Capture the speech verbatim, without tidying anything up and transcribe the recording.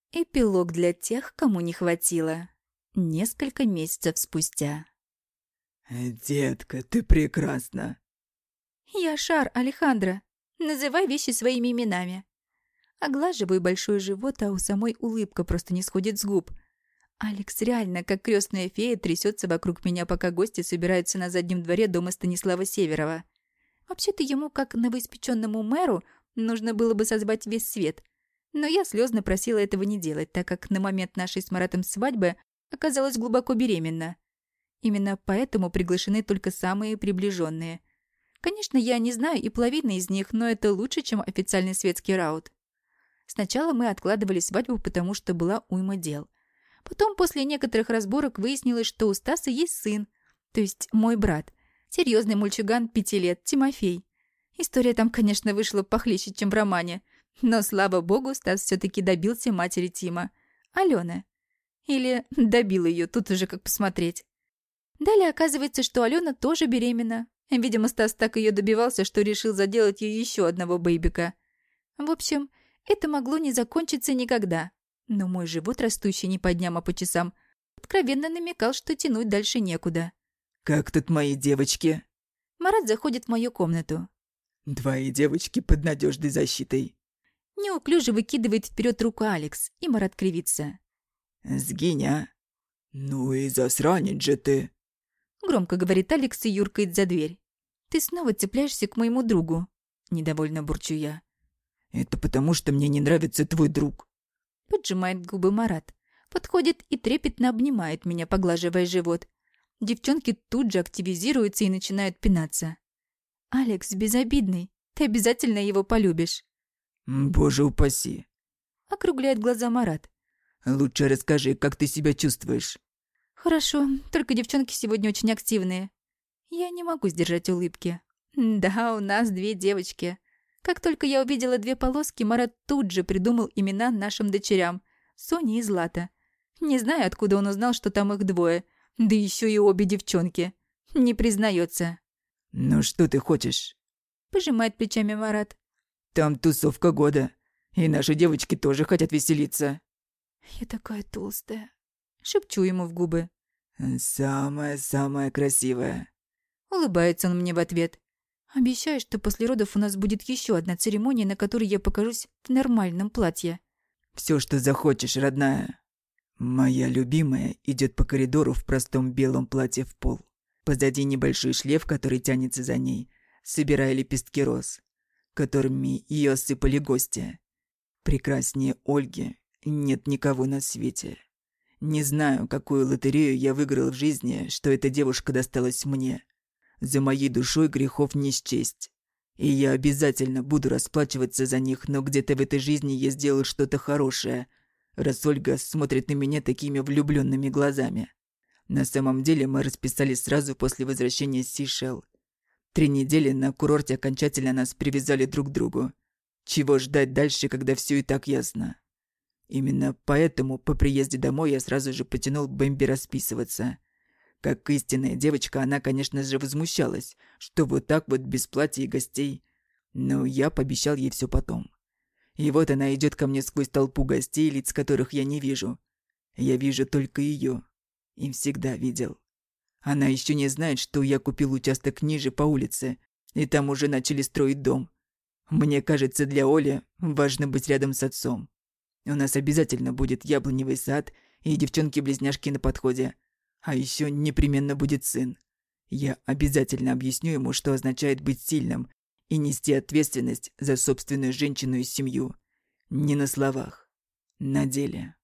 Эпилог для тех, кому не хватило. Несколько месяцев спустя. «Детка, ты прекрасна!» «Я Шар, Алехандро. Называй вещи своими именами». Оглаживаю большой живот, а у самой улыбка просто не сходит с губ. Алекс реально, как крестная фея, трясется вокруг меня, пока гости собираются на заднем дворе дома Станислава Северова. Вообще-то ему, как новоиспеченному мэру, нужно было бы созвать весь свет. Но я слезно просила этого не делать, так как на момент нашей с Маратом свадьбы оказалась глубоко беременна. Именно поэтому приглашены только самые приближенные. Конечно, я не знаю и половины из них, но это лучше, чем официальный светский раут. Сначала мы откладывали свадьбу, потому что была уйма дел. Потом, после некоторых разборок, выяснилось, что у Стаса есть сын, то есть мой брат, серьезный мальчуган пяти лет, Тимофей. История там, конечно, вышла похлеще, чем в романе, но, слава богу, Стас все-таки добился матери Тима, Алены. Или добил ее, тут уже как посмотреть. Далее оказывается, что Алена тоже беременна. Видимо, Стас так ее добивался, что решил заделать ей еще одного бейбика. В общем, это могло не закончиться никогда. Но мой живот, растущий не по дням, а по часам, откровенно намекал, что тянуть дальше некуда. «Как тут мои девочки?» Марат заходит в мою комнату. «Твои девочки под надежной защитой». Неуклюже выкидывает вперед руку Алекс, и Марат кривится. «Сгинь, а? Ну и засранец же ты!» Громко говорит Алекс и юркает за дверь. «Ты снова цепляешься к моему другу», — недовольно бурчу я. «Это потому, что мне не нравится твой друг». Поджимает губы Марат. Подходит и трепетно обнимает меня, поглаживая живот. Девчонки тут же активизируются и начинают пинаться. «Алекс безобидный. Ты обязательно его полюбишь». «Боже упаси!» Округляет глаза Марат. «Лучше расскажи, как ты себя чувствуешь». «Хорошо, только девчонки сегодня очень активные». Я не могу сдержать улыбки. Да, у нас две девочки. Как только я увидела две полоски, Марат тут же придумал имена нашим дочерям. Соня и Злата. Не знаю, откуда он узнал, что там их двое. Да еще и обе девчонки. Не признается. «Ну что ты хочешь?» Пожимает плечами Марат. «Там тусовка года. И наши девочки тоже хотят веселиться». Я такая толстая. Шепчу ему в губы. «Самая-самая красивая». Улыбается он мне в ответ. Обещаю, что после родов у нас будет еще одна церемония, на которой я покажусь в нормальном платье. «Все, что захочешь, родная». Моя любимая идет по коридору в простом белом платье в пол. Позади небольшой шлейф, который тянется за ней, собирая лепестки роз, которыми ее осыпали гости. Прекраснее Ольги нет никого на свете. Не знаю, какую лотерею я выиграл в жизни, что эта девушка досталась мне. За моей душой грехов не счесть. И я обязательно буду расплачиваться за них, но где-то в этой жизни я сделал что-то хорошее, раз Ольга смотрит на меня такими влюбленными глазами. На самом деле мы расписались сразу после возвращения с Сейшел. Три недели на курорте окончательно нас привязали друг к другу. Чего ждать дальше, когда все и так ясно? Именно поэтому по приезде домой я сразу же потянул Бэмби расписываться. Как истинная девочка, она, конечно же, возмущалась, что вот так вот без платья и гостей. Но я пообещал ей все потом. И вот она идет ко мне сквозь толпу гостей, лиц которых я не вижу. Я вижу только ее. И всегда видел. Она еще не знает, что я купил участок ниже по улице, и там уже начали строить дом. Мне кажется, для Оли важно быть рядом с отцом. У нас обязательно будет яблоневый сад и девчонки-близняшки на подходе. А еще непременно будет сын. Я обязательно объясню ему, что означает быть сильным и нести ответственность за собственную женщину и семью. Не на словах, на деле.